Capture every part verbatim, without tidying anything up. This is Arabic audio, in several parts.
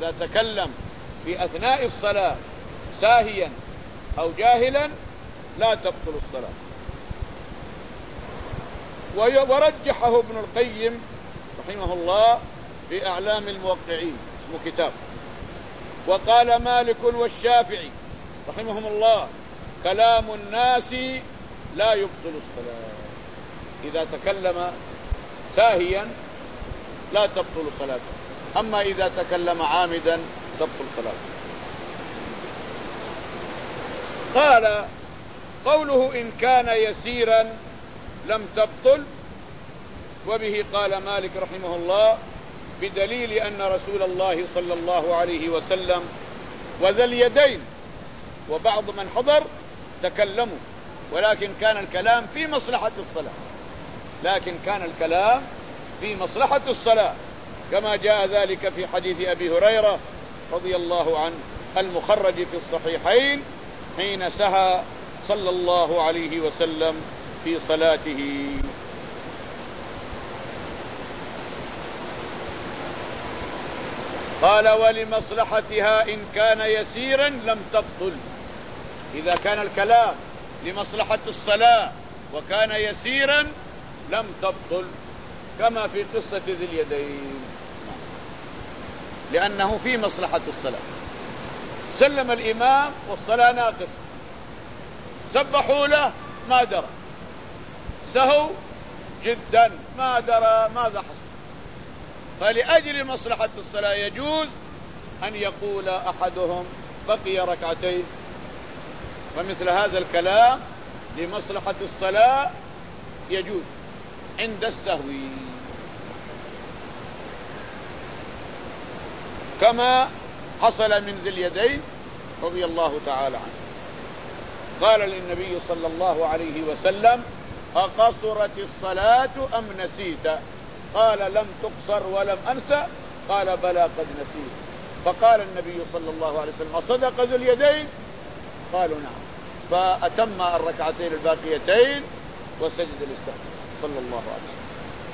إذا تكلم في أثناء الصلاة ساهيا أو جاهلا لا تبطل الصلاة. ورجحه ابن القيم رحمه الله في أعلام الموقعين، اسمه كتاب. وقال مالك والشافعي رحمهم الله كلام الناس لا يبطل الصلاة، إذا تكلم ساهيا لا تبطل صلاته، أما إذا تكلم عامدا تبطل صلاته. قال قوله إن كان يسيرا لم تبطل، وبه قال مالك رحمه الله بدليل أن رسول الله صلى الله عليه وسلم وذا اليدين وبعض من حضر تكلموا، ولكن كان الكلام في مصلحة الصلاة، لكن كان الكلام في مصلحة الصلاة كما جاء ذلك في حديث أبي هريرة رضي الله عنه المخرج في الصحيحين حين سهى صلى الله عليه وسلم في صلاته. قال ولمصلحتها إن كان يسيرا لم تبطل، إذا كان الكلام لمصلحة الصلاة وكان يسيرا لم تبطل، كما في قصة ذي اليدين، لأنه في مصلحة الصلاة. سلم الإمام والصلاة ناقصة، سبحوا له ما درى، سهوا جدا ما درى ماذا حصل، فلأجل مصلحة الصلاة يجوز أن يقول أحدهم بقي ركعتين، ومثل هذا الكلام لمصلحة الصلاة يجوز عند السهو، كما حصل من ذي اليدين رضي الله تعالى عنه. قال للنبي صلى الله عليه وسلم أقصرت الصلاة أم نسيت؟ قال لم تقصر ولم أنسى. قال بلى قد نسيت. فقال النبي صلى الله عليه وسلم أصدق ذو اليدين؟ قالوا نعم، فأتم الركعتين الباقيتين وسجد للسهو صلى الله عليه وسلم.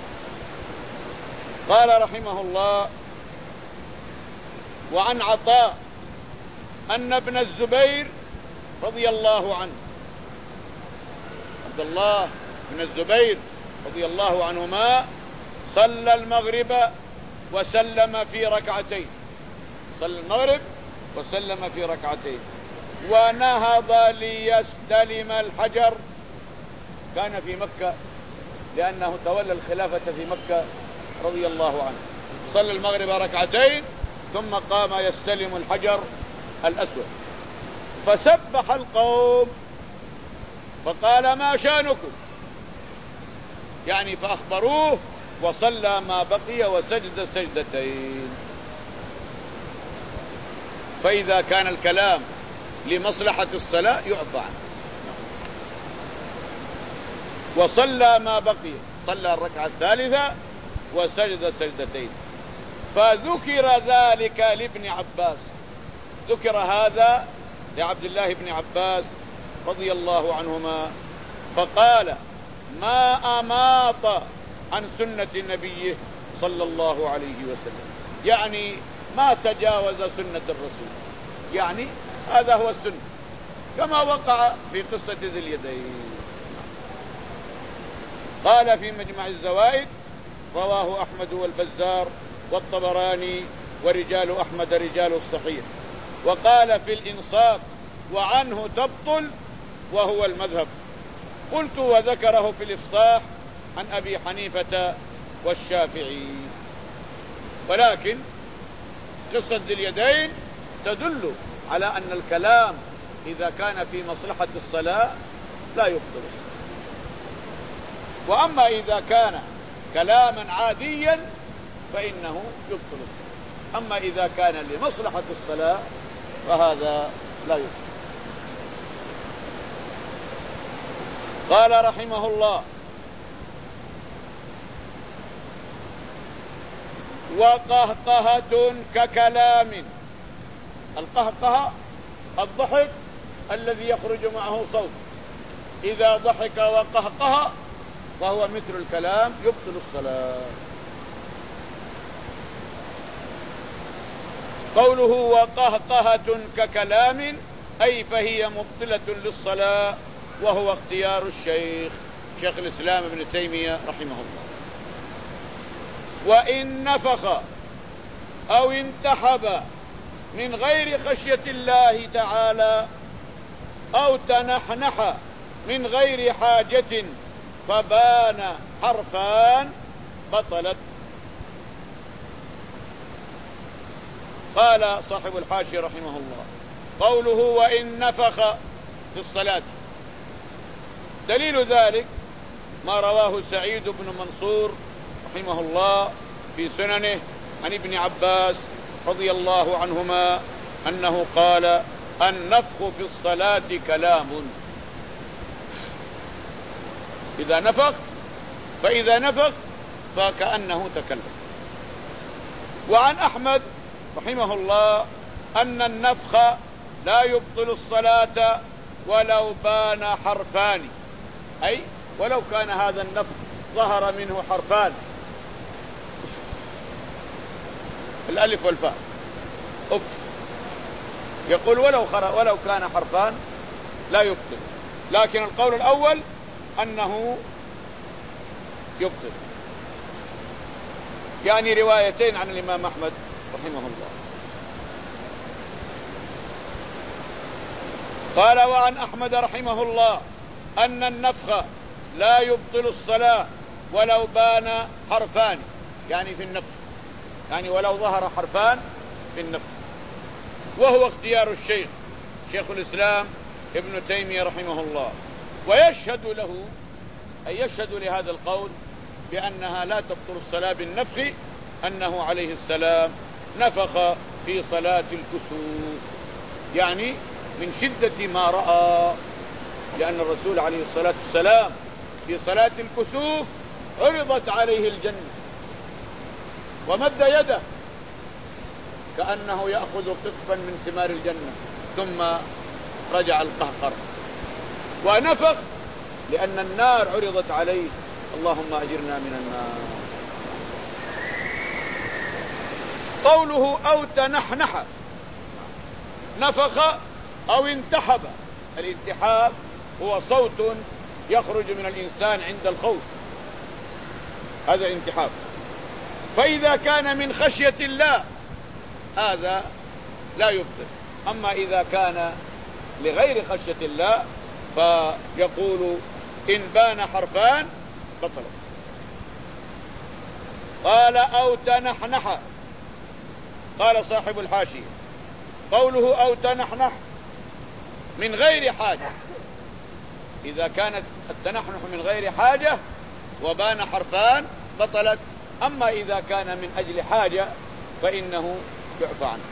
قال رحمه الله وعن عطاء أن ابن الزبير رضي الله عنه، عبد الله بن الزبير رضي الله عنهما، صلى المغرب وسلم في ركعتين، صلى المغرب وسلم في ركعتين، ونهض ليستلم الحجر، كان في مكة لأنه تولى الخلافة في مكة رضي الله عنه، صلى المغرب ركعتين ثم قام يستلم الحجر الأسود، فسبح القوم فقال ما شانكم، يعني فأخبروه، وصلى ما بقي وسجد سجدتين. فإذا كان الكلام لمصلحة الصلاة يعفى عنه. وصلى ما بقي، صلى الركعة الثالثة وسجد سجدتين. فذكر ذلك لابن عباس، ذكر هذا لعبد الله بن عباس رضي الله عنهما، فقال ما أماط عن سنة نبيه صلى الله عليه وسلم، يعني ما تجاوز سنة الرسول، يعني هذا هو السنة كما وقع في قصة ذي اليدين. قال في مجمع الزوائد رواه أحمد والبزار والطبراني ورجال أحمد رجال الصحيح. وقال في الإنصاف وعنه تبطل وهو المذهب. قلت وذكره في الإفصاح عن أبي حنيفة والشافعي. ولكن قصة ذي اليدين تدل على أن الكلام إذا كان في مصلحة الصلاة لا يبطل الصلاة، وأما إذا كان كلاما عاديا فإنه يبطل الصلاة، أما إذا كان لمصلحة الصلاة فهذا لا يبطل. قال رحمه الله وقهقهة ككلام. القهقهة الضحك الذي يخرج معه صوت، إذا ضحك وقهقه فهو مثل الكلام يبطل الصلاة. قوله وقهقهة ككلام أي فهي مبطلة للصلاة، وهو اختيار الشيخ شيخ الإسلام ابن تيمية رحمه الله. وإن نفخ أو انتحب من غير خشية الله تعالى أو تنحنح من غير حاجة فبان حرفان بطلت. قال صاحب الحاشية رحمه الله قوله وإن نفخ في الصلاة، دليل ذلك ما رواه سعيد بن منصور رحمه الله في سننه عن ابن عباس رضي الله عنهما أنه قال النفخ في الصلاة كلام، إذا نفخ فإذا نفخ فكأنه تكلم. وعن أحمد رحمه الله أن النفخ لا يبطل الصلاة ولو بان حرفان، أي ولو كان هذا النفخ ظهر منه حرفان، الألف والفاء أف، يقول ولو ولو كان حرفان لا يبطل، لكن القول الأول أنه يبطل. يعني روايتين عن الإمام أحمد رحمه الله. قال وعن أحمد رحمه الله أن النفخ لا يبطل الصلاة ولو بان حرفان، يعني في النفخ، يعني ولو ظهر حرفان في النفخ، وهو اختيار الشيخ شيخ الإسلام ابن تيمية رحمه الله. ويشهد له أي يشهد لهذا القول بأنها لا تبطل الصلاة بالنفخ أنه عليه السلام نفخ في صلاة الكسوف، يعني من شدة ما رأى، لأن الرسول عليه الصلاة والسلام في صلاة الكسوف عرضت عليه الجنة ومد يده كأنه يأخذ قطفا من ثمار الجنة ثم رجع القهقر، ونفخ لأن النار عرضت عليه، اللهم أجرنا من النار. قوله أو تنحنح، نفخ أو انتحب، الانتحاب هو صوت يخرج من الإنسان عند الخوف، هذا انتحاب. فإذا كان من خشية الله هذا لا يبطل، أما إذا كان لغير خشية الله فيقول إن بان حرفان بطل. قال أو تنحنح، قال صاحب الحاشية قوله أو تنحنح من غير حاجة، إذا كانت التنحنح من غير حاجة وبان حرفان بطلت، أما إذا كان من أجل حاجة فإنه يعفى عنه.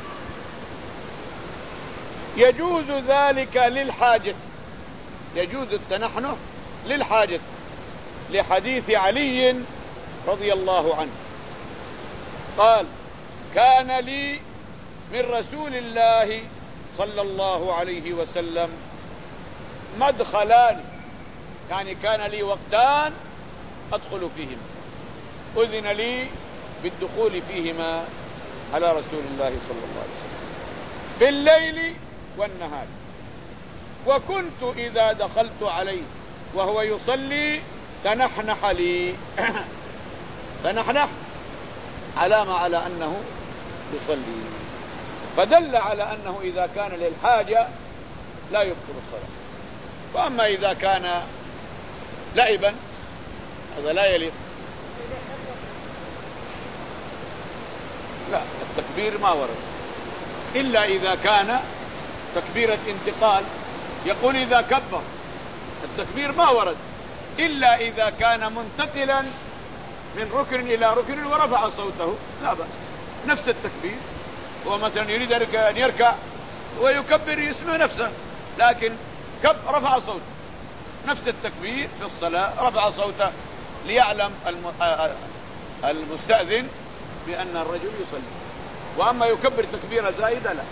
يجوز ذلك للحاجة، يجوز التنحنح للحاجة، لحديث علي رضي الله عنه قال كان لي من رسول الله صلى الله عليه وسلم مدخلان، يعني كان لي وقتان أدخل فيهما، أذن لي بالدخول فيهما على رسول الله صلى الله عليه وسلم بالليل والنهار، وكنت إذا دخلت عليه وهو يصلي تنحنح لي تنحنح علامة على أنه يصلي، فدل على أنه إذا كان للحاجة لا يبطل الصلاة. وأما إذا كان لعبا هذا لا يليق. لا، التكبير ما ورد إلا إذا كان تكبيرة انتقال، يقول إذا كبر، التكبير ما ورد إلا إذا كان منتقلا من ركن إلى ركن ورفع صوته لا بأس، نفس التكبير. هو مثلا يريد أن يركع ويكبر يسمع نفسه، لكن كب رفع صوته، نفس التكبير في الصلاة رفع صوته ليعلم المستأذن بأن الرجل يصلي. وأما يكبر تكبيرة زائدة لا.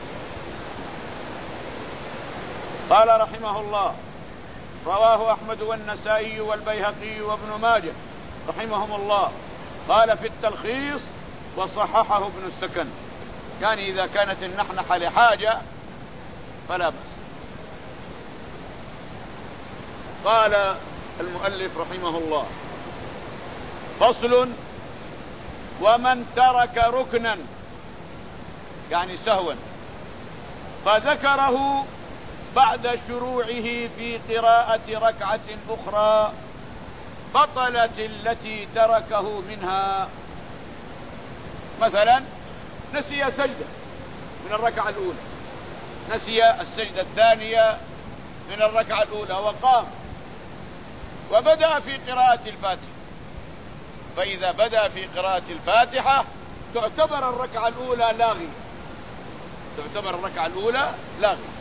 قال رحمه الله رواه أحمد والنسائي والبيهقي وابن ماجه رحمهم الله. قال في التلخيص وصححه ابن السكن يعني إذا كانت النحنحة لحاجة فلا بأس. قال المؤلف رحمه الله: فصل: ومن ترك ركنا يعني سهوا فذكره بعد شروعه في قراءة ركعة أخرى بطلت التي تركه منها. مثلا نسي سجدة من الركعة الأولى، نسي السجدة الثانية من الركعة الأولى وقام وبدأ في قراءة الفاتحة، فإذا بدأ في قراءة الفاتحة تعتبر الركعة الأولى لاغية، تعتبر الركعة الأولى لاغية،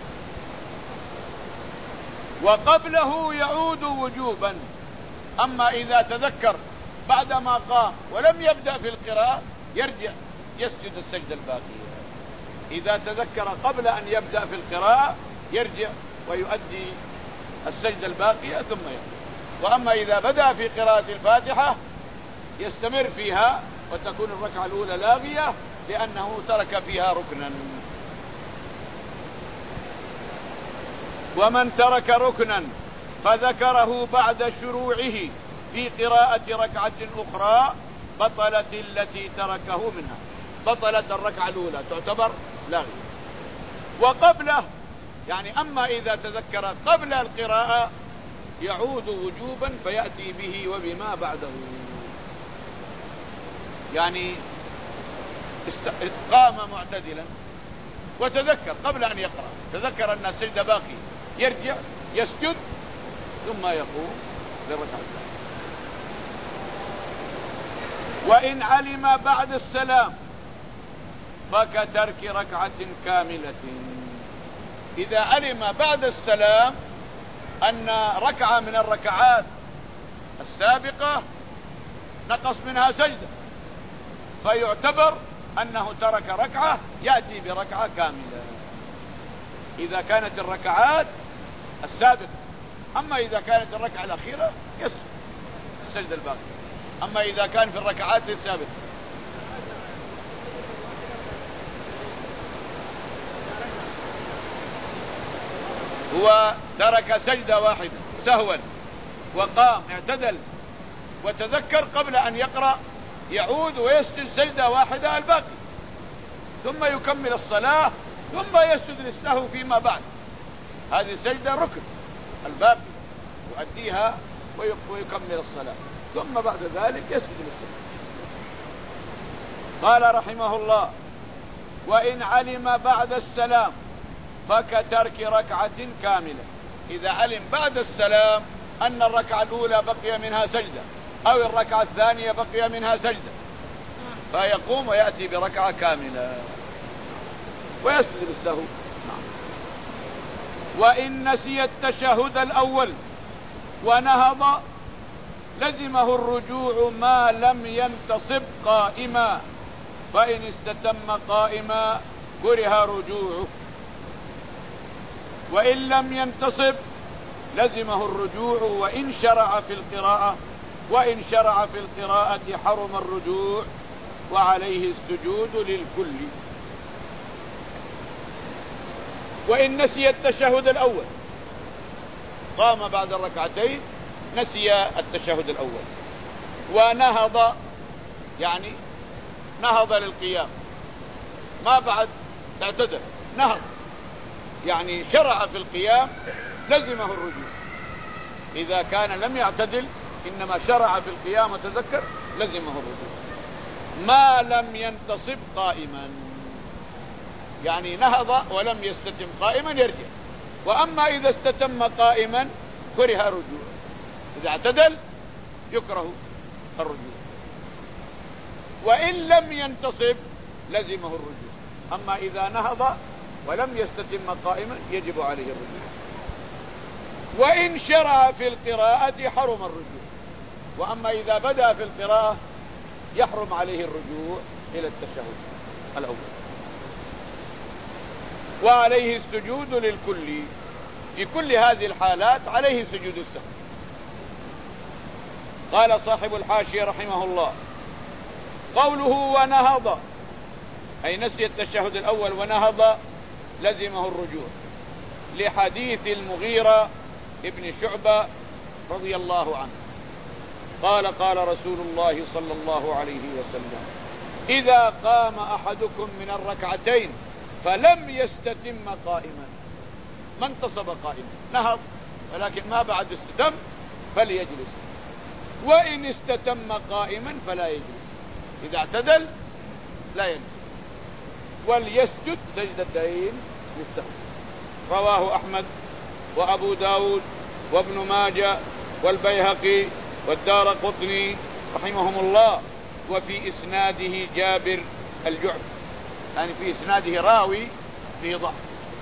وقبله يعود وجوبا. أما إذا تذكر بعدما قام ولم يبدأ في القراءة يرجع يسجد السجدة الباقية. إذا تذكر قبل أن يبدأ في القراءة يرجع ويؤدي السجدة الباقية ثم يقوم. وأما إذا بدأ في قراءة الفاتحة يستمر فيها وتكون الركعة الأولى لاغية لأنه ترك فيها ركنا. ومن ترك ركنا فذكره بعد شروعه في قراءة ركعة أخرى بطلت التي تركه منها، بطلت الركعة الأولى تعتبر لاغية. وقبله يعني أما إذا تذكر قبل القراءة يعود وجوبا فيأتي به وبما بعده. يعني قام معتدلا وتذكر قبل أن يقرأ، تذكر أن السجدة باقي، يرجع يسجد ثم يقوم للركعة الثانية. وإن علم بعد السلام فكترك ركعة كاملة. إذا علم بعد السلام أن ركعة من الركعات السابقة نقص منها سجدة فيعتبر أنه ترك ركعة، يأتي بركعة كاملة إذا كانت الركعات السابقة. أما إذا كانت الركعة الأخيرة يسجد السجدة الباقية. أما إذا كان في الركعات السابقة هو ترك سجدة واحدة سهوا وقام اعتدل وتذكر قبل أن يقرأ يعود ويسجد سجدة واحدة الباقي ثم يكمل الصلاة ثم يسجد للسهو فيما بعد. هذه سجدة ركن، الباقي يؤديها ويكمل الصلاة ثم بعد ذلك يسجد للسهو. قال رحمه الله: وإن علم بعد السلام فكترك ركعة كاملة. إذا علم بعد السلام أن الركعة الأولى بقي منها سجدة أو الركعة الثانية بقي منها سجدة فيقوم ويأتي بركعة كاملة ويسجد للسهو. وإن نسي التشهد الأول ونهض لزمه الرجوع ما لم ينتصب قائما، فإن استتم قائما كره رجوعه، وإن لم ينتصب لزمه الرجوع وإن شرع في القراءة، وإن شرع في القراءة حرم الرجوع وعليه السجود للكل. وإن نسي التشهد الأول، قام بعد الركعتين نسي التشهد الأول ونهض، يعني نهض للقيام ما بعد اعتدل، نهض يعني شرع في القيام لزمه الرجوع. إذا كان لم يعتدل إنما شرع في القيام وتذكر لزمه الرجوع ما لم ينتصب قائما، يعني نهض ولم يستتم قائما يرجع. وأما إذا استتم قائما كره الرجوع، إذا اعتدل يكره الرجوع. وإن لم ينتصب لزمه الرجوع. أما إذا نهض ولم يستتم قائما يجب عليه الرجوع. وإن شرع في القراءة حرم الرجوع. وأما إذا بدأ في القراءة يحرم عليه الرجوع إلى التشهد الأول. وعليه السجود للكل، في كل هذه الحالات عليه سجود السهو. قال صاحب الحاشية رحمه الله: قوله ونهض أي نسي التشهد الأول ونهض لزمه الرجوع، لحديث المغيرة ابن شعبة رضي الله عنه قال قال رسول الله صلى الله عليه وسلم: إذا قام أحدكم من الركعتين فلم يستتم قائما، ما انتصب قائما، نهض ولكن ما بعد استتم فليجلس، وإن استتم قائما فلا يجلس، إذا اعتدل لا يجلس، وليسجد سجدتين للسهو. رواه أحمد وأبو داود وابن ماجه والبيهقي والدارقطني رحمهم الله، وفي إسناده جابر الجعفي، يعني في إسناده راوي فيه ضعف.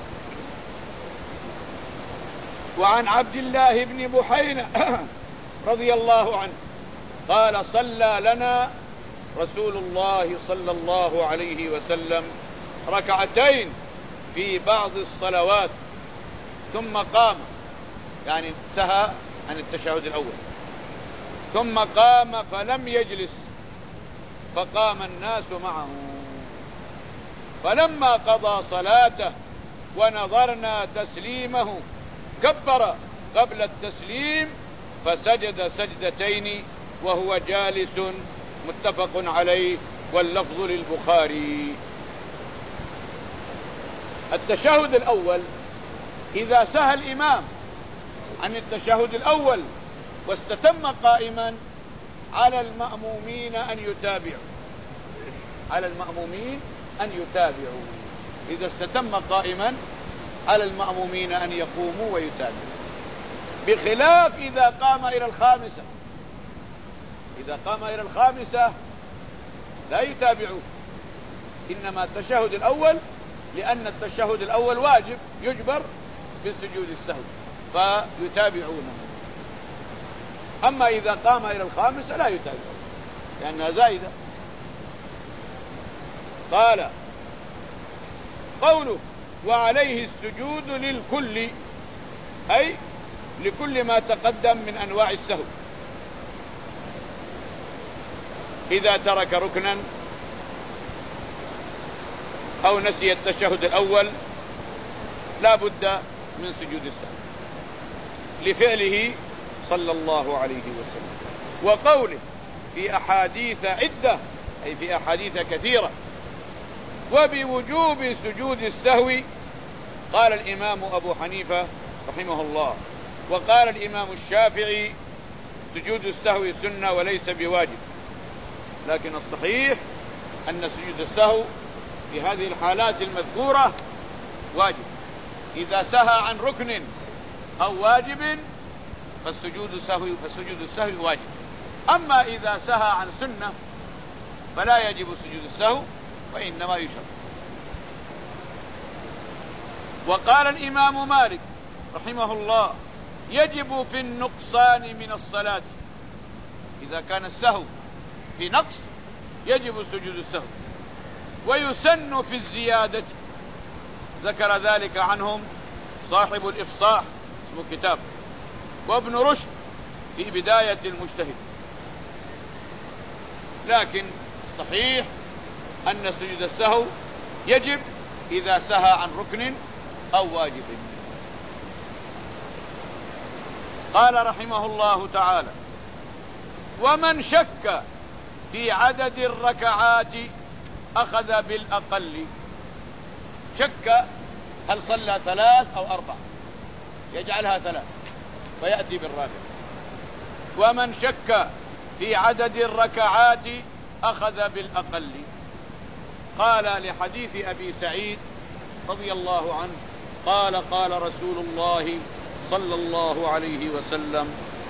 وعن عبد الله بن بحينة رضي الله عنه قال: صلى لنا رسول الله صلى الله عليه وسلم ركعتين في بعض الصلوات ثم قام، يعني سهى عن التشهد الأول، ثم قام فلم يجلس، فقام الناس معه، فلما قضى صلاته ونظرنا تسليمه كبر قبل التسليم فسجد سجدتين وهو جالس، متفق عليه، واللفظ للبخاري. التشهد الأول إذا سهى الإمام عن التشهد الأول واستتم قائما على المأمومين أن يتابعوا، على المأمومين أن يتابعوا إذا استتم قائما على المأمومين أن يقوموا ويتابعوا، بخلاف إذا قام إلى الخامسة. إذا قام إلى الخامسة لا يتابعوه، إنما التشهد الأول، لأن التشهد الأول واجب يجبر بالسجود السهو فيتابعونه. أما إذا قام إلى الخامسة لا يتابعون لأنها زائدة. قال: قوله: وعليه السجود للكل، أي لكل ما تقدم من أنواع السهو. إذا ترك ركنا أو نسي التشهد الأول لا بد من سجود السهو لفعله صلى الله عليه وسلم. وقوله: في أحاديث عدة، أي في أحاديث كثيرة. وبوجوب سجود السهو قال الإمام أبو حنيفة رحمه الله، وقال الإمام الشافعي: سجود السهو سنة وليس بواجب. لكن الصحيح أن سجود السهو في هذه الحالات المذكورة واجب. إذا سهى عن ركن أو واجب فالسجود السهو فسجود السهو واجب. أما إذا سهى عن سنة فلا يجب سجود السهو وإنما يشرع. وقال الإمام مالك رحمه الله: يجب في النقصان من الصلاة، إذا كان السهو في نقص يجب سجود السهو، ويسن في الزيادة. ذكر ذلك عنهم صاحب الإفصاح، اسمه كتاب، وابن رشد في بداية المجتهد. لكن الصحيح أن سجود السهو يجب إذا سهى عن ركن أو واجب. قال رحمه الله تعالى: ومن شك في عدد الركعات أخذ بالأقل. شك هل صلى ثلاث أو أربع يجعلها ثلاث ويأتي بالرابع. ومن شك في عدد الركعات أخذ بالأقل. قال لحديث أبي سعيد رضي الله عنه قال: قال رسول الله صلى الله عليه وسلم: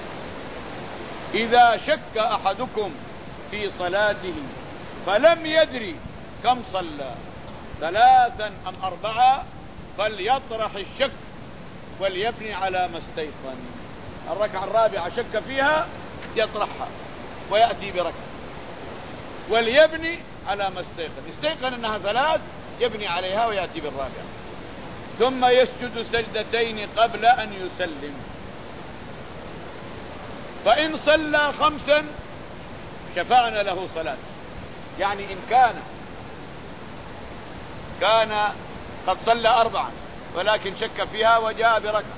إذا شك أحدكم في صلاته فلم يدري كم صلى، ثلاثا أم أربعة، فليطرح الشك وليبني على ما استيقن. الركعة الرابعة شك فيها يطرحها ويأتي بركعة، وليبني على ما استيقن. استيقن أنها ثلاث يبني عليها ويأتي بالرابعة، ثم يسجد سجدتين قبل أن يسلم. فإن صلى خمسا شفعنا له صلاة، يعني إن كان كان قد صلى أربعا ولكن شك فيها وجاء بركعة،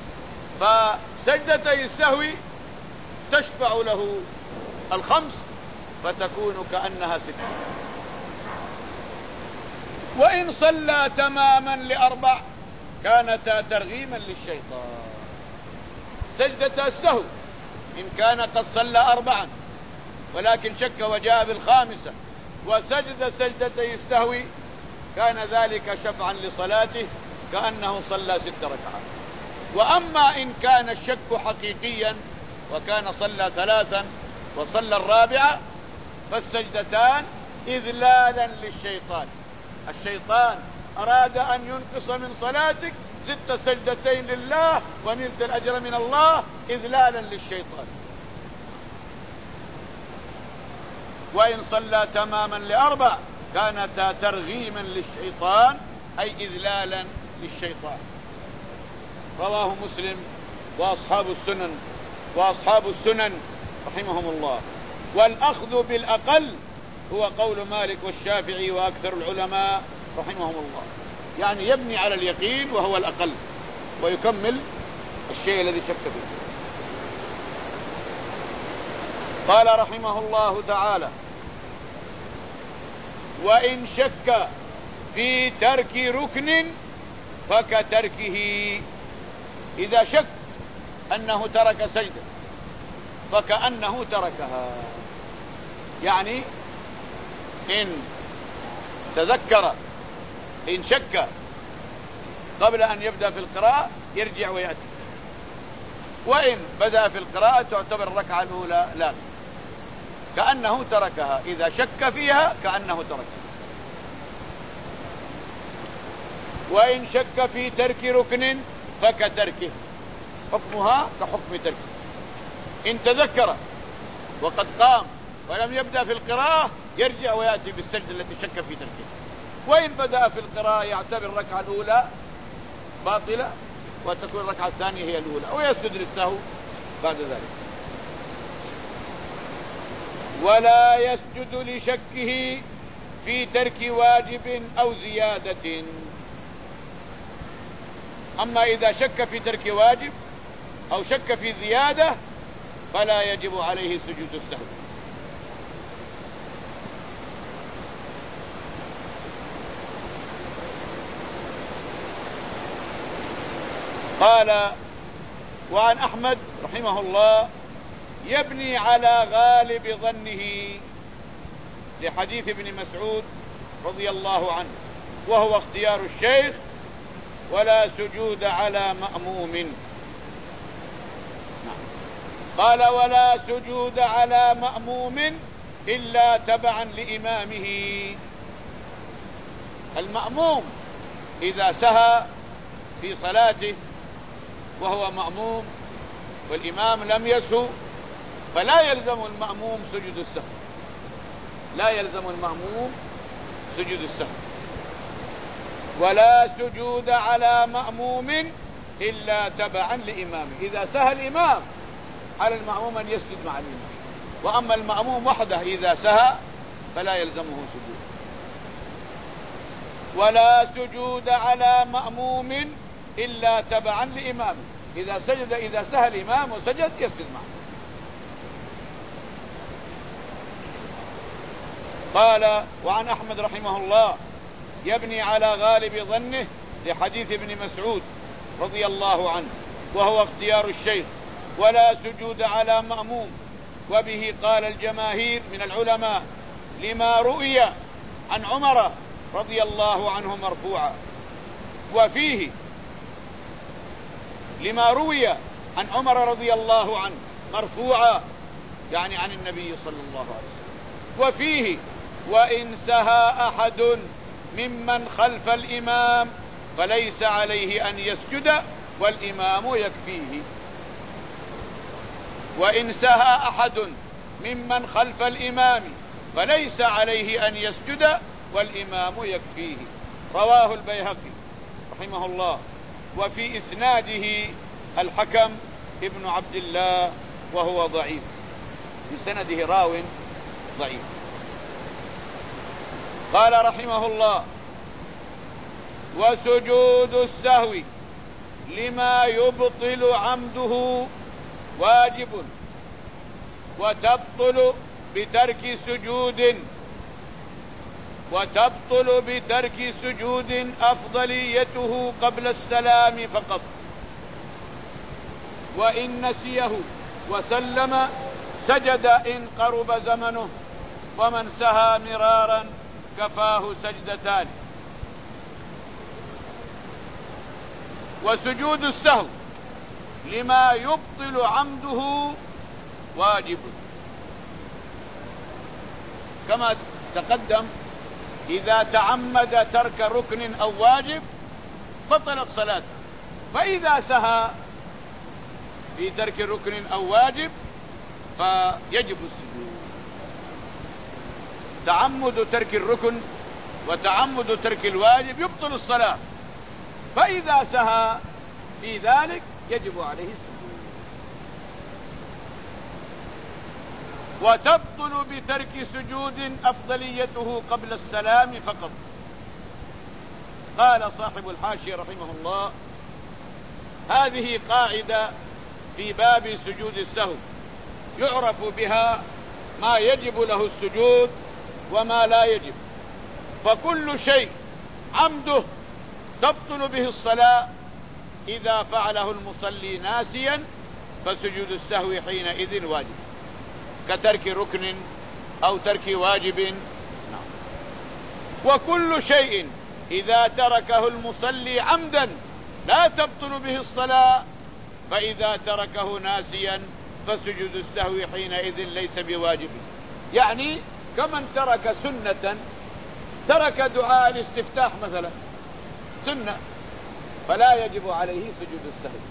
فسجدتي السهو تشفع له الخمس فتكون كأنها ست. وإن صلى تماما لأربع كانتا ترغيما للشيطان. سجدة السهو إن كان قد صلى أربعا ولكن شك وجاء بالخامسة وسجد سجدتي السهو كان ذلك شفعا لصلاته كأنه صلى ست ركعات. وأما إن كان الشك حقيقيا وكان صلى ثلاثا وصلى الرابعة فالسجدتان إذلالا للشيطان. الشيطان أراد أن ينقص من صلاتك ست سجدتين لله ونلت الأجر من الله إذلالا للشيطان. وإن صلى تماما لأربع كانتا ترغيما للشيطان أي إذلالا للشيطان. رواه مسلم وأصحاب السنن وأصحاب السنن رحمهم الله. والأخذ بالأقل هو قول مالك والشافعي وأكثر العلماء رحمهم الله، يعني يبني على اليقين وهو الأقل ويكمل الشيء الذي شك فيه. قال رحمه الله تعالى: وإن شك في ترك ركن فكتركه. إذا شك أنه ترك سجدة فكأنه تركها، يعني إن تذكر إن شك قبل أن يبدأ في القراءة يرجع ويأتي، وإن بدأ في القراءة تعتبر الركعة الأولى لا، كأنه تركها. إذا شك فيها كأنه تركها. وإن شك في ترك ركن فكتركه، حكمها كحكم تركه. إن تذكر وقد قام ولم يبدأ في القراءة يرجع ويأتي بالسجدة التي شك في تركها. وإن بدأ في القراءة يعتبر الركعة الأولى باطلة وتكون الركعة الثانية هي الأولى ويسجد للسهو بعد ذلك. ولا يسجد لشكه في ترك واجب أو زيادة. أما إذا شك في ترك واجب أو شك في زيادة فلا يجب عليه سجود السهو. قال: وعن أحمد رحمه الله يبني على غالب ظنه لحديث ابن مسعود رضي الله عنه وهو اختيار الشيخ: ولا سجود على مأموم. قال: ولا سجود على مأموم إلا تبعا لإمامه. المأموم إذا سهى في صلاته وهو مأموم والإمام لم يسهو فلا يلزم المأموم سجود السهو، لا يلزم المأموم سجود السهو. ولا سجود على مأموم إلا تبعا لإمامه. إذا سهى الإمام على المأموم أن يسجد مع الإمام، وأما المأموم وحده إذا سهى فلا يلزمه سجود. ولا سجود على مأموم إلا تبعا لإمامه. إذا سجد إذا سهى الإمام وسجد يسجد معه. قال: وعن أحمد رحمه الله يبني على غالب ظنه لحديث ابن مسعود رضي الله عنه وهو اختيار الشيخ: ولا سجود على مأموم. وبه قال الجماهير من العلماء لما رؤي عن عمر رضي الله عنه مرفوعا. وفيه لما روي عن عمر رضي الله عنه مرفوعا يعني عن النبي صلى الله عليه وسلم. وفيه: وإن سهى أحد ممن خلف الإمام فليس عليه أن يسجد والإمام يكفيه. وإن سهى أحد ممن خلف الإمام فليس عليه أن يسجد والإمام يكفيه. رواه البيهقي رحمه الله. وفي إسناده الحكم ابن عبد الله وهو ضعيف، في سنده راو ضعيف. قال رحمه الله: وسجود السهو لما يبطل عمده واجب، وتبطل بترك سجود وتبطل بترك سجود أفضليته قبل السلام فقط، وإن نسيه وسلم سجد إن قرب زمنه، ومن سهى مرارا كفاه سجدتان. وسجود السهو لما يبطل عمده واجب، كما تقدم إذا تعمد ترك ركن أو واجب بطلت صلاته، فإذا سهى في ترك ركن أو واجب فيجب السجود. تعمد ترك الركن وتعمد ترك الواجب يبطل الصلاة، فإذا سهى في ذلك يجب عليه السجود. وتبطل بترك سجود أفضليته قبل السلام فقط. قال صاحب الحاشية رحمه الله: هذه قاعدة في باب سجود السهو يعرف بها ما يجب له السجود وما لا يجب، فكل شيء عمده تبطل به الصلاة إذا فعله المصلي ناسيا فسجود السهو حينئذ واجب، كترك ركن أو ترك واجب. وكل شيء إذا تركه المصلي عمدا لا تبطل به الصلاة، فإذا تركه ناسيا فسجود السهو حينئذ ليس بواجب. يعني كمن ترك سنة، ترك دعاء الاستفتاح مثلا سنة، فلا يجب عليه سجود السهو.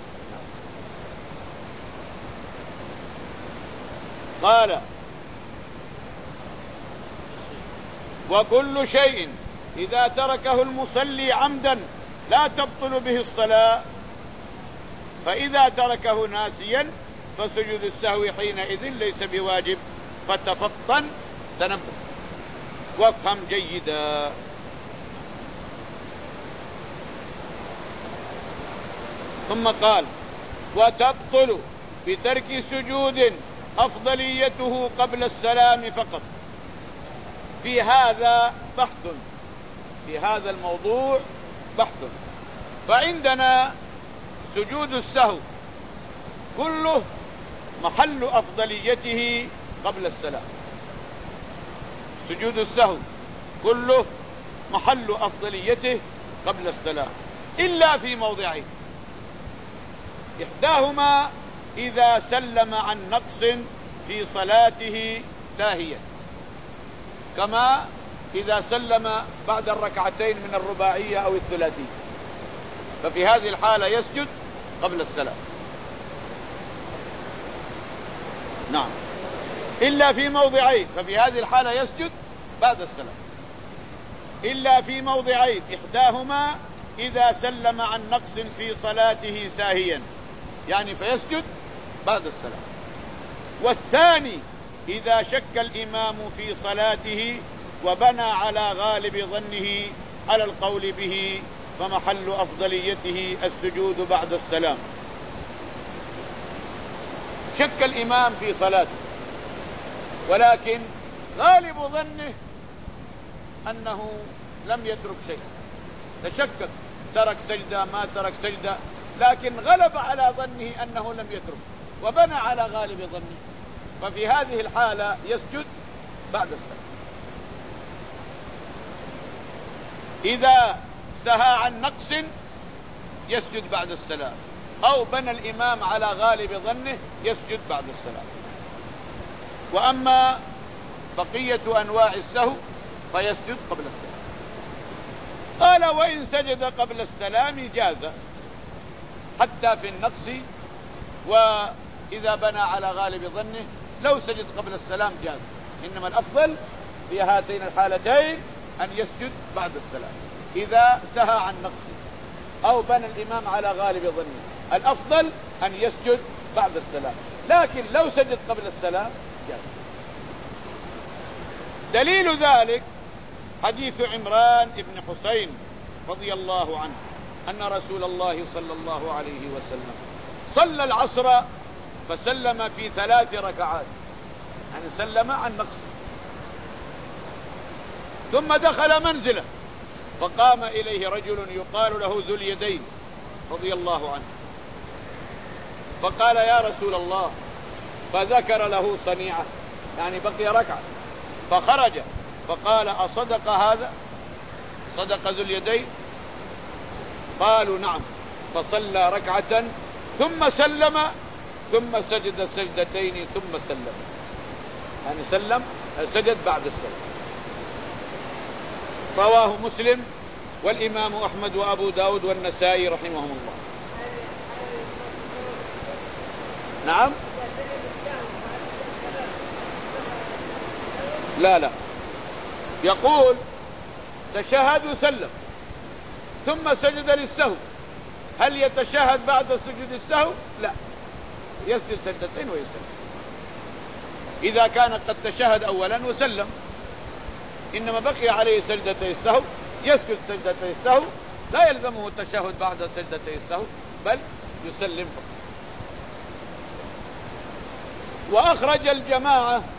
قال: وكل شيء إذا تركه المصلي عمدا لا تبطل به الصلاة، فإذا تركه ناسيا فسجود السهو حينئذ ليس بواجب. فتفطن، تنبه وافهم جيدا. ثم قال: وتبطل بترك سجود أفضليته قبل السلام فقط. في هذا بحث، في هذا الموضوع بحث. فعندنا سجود السهو كله محل أفضليته قبل السلام. سجود السهو كله محل أفضليته قبل السلام إلا في موضعين: إحداهما إذا سلم عن نقص في صلاته ساهيا، كما إذا سلم بعد الركعتين من الرباعية أو الثلاثية، ففي هذه الحالة يسجد قبل السلام. نعم، إلا في موضعين، ففي هذه الحالة يسجد بعد السلام. إلا في موضعين: إحداهما إذا سلم عن نقص في صلاته ساهيا، يعني فيسجد بعد السلام. والثاني إذا شك الإمام في صلاته وبنى على غالب ظنه على القول به، فمحل أفضليته السجود بعد السلام. شك الإمام في صلاته، ولكن غالب ظنه أنه لم يترك شيء، تشكك، ترك سجدة ما ترك سجدة، لكن غلب على ظنه أنه لم يترك وبنى على غالب ظنه، ففي هذه الحالة يسجد بعد السلام. إذا سهى عن نقص يسجد بعد السلام، أو بنى الإمام على غالب ظنه يسجد بعد السلام. وأما بقية أنواع السهو فيسجد قبل السلام. قال: وإن سجد قبل السلام جاز، حتى في النقص، وإذا بنى على غالب ظنه لو سجد قبل السلام جاز، إنما الأفضل في هاتين الحالتين أن يسجد بعد السلام. إذا سهى عن نقص أو بنى الإمام على غالب ظنه الأفضل أن يسجد بعد السلام، لكن لو سجد قبل السلام جاز. دليل ذلك حديث عمران بن حسين رضي الله عنه أن رسول الله صلى الله عليه وسلم صلى العصر فسلم في ثلاث ركعات، يعني سلم عن نقص، ثم دخل منزله فقام إليه رجل يقال له ذو اليدين رضي الله عنه فقال يا رسول الله، فذكر له صنيعة يعني بقي ركعة، فخرج فقال أصدق هذا؟ صدق ذو اليدين؟ قالوا نعم. فصلى ركعة ثم سلم ثم سجد سجدتين ثم سلم، يعني سلم سجد بعد السلام. رواه مسلم والإمام أحمد وأبو داود والنسائي رحمهم الله. نعم لا لا يقول تشهد وسلم ثم سجد للسهو، هل يتشهد بعد سجود السهو؟ لا، يسجد سجدتين ويسلم. إذا كان قد تشهد أولا وسلم، إنما بقي عليه سجدتي السهو يسجد سجدتي السهو، لا يلزمه التشهد بعد سجدتي السهو بل يسلم فقط. وأخرج الجماعة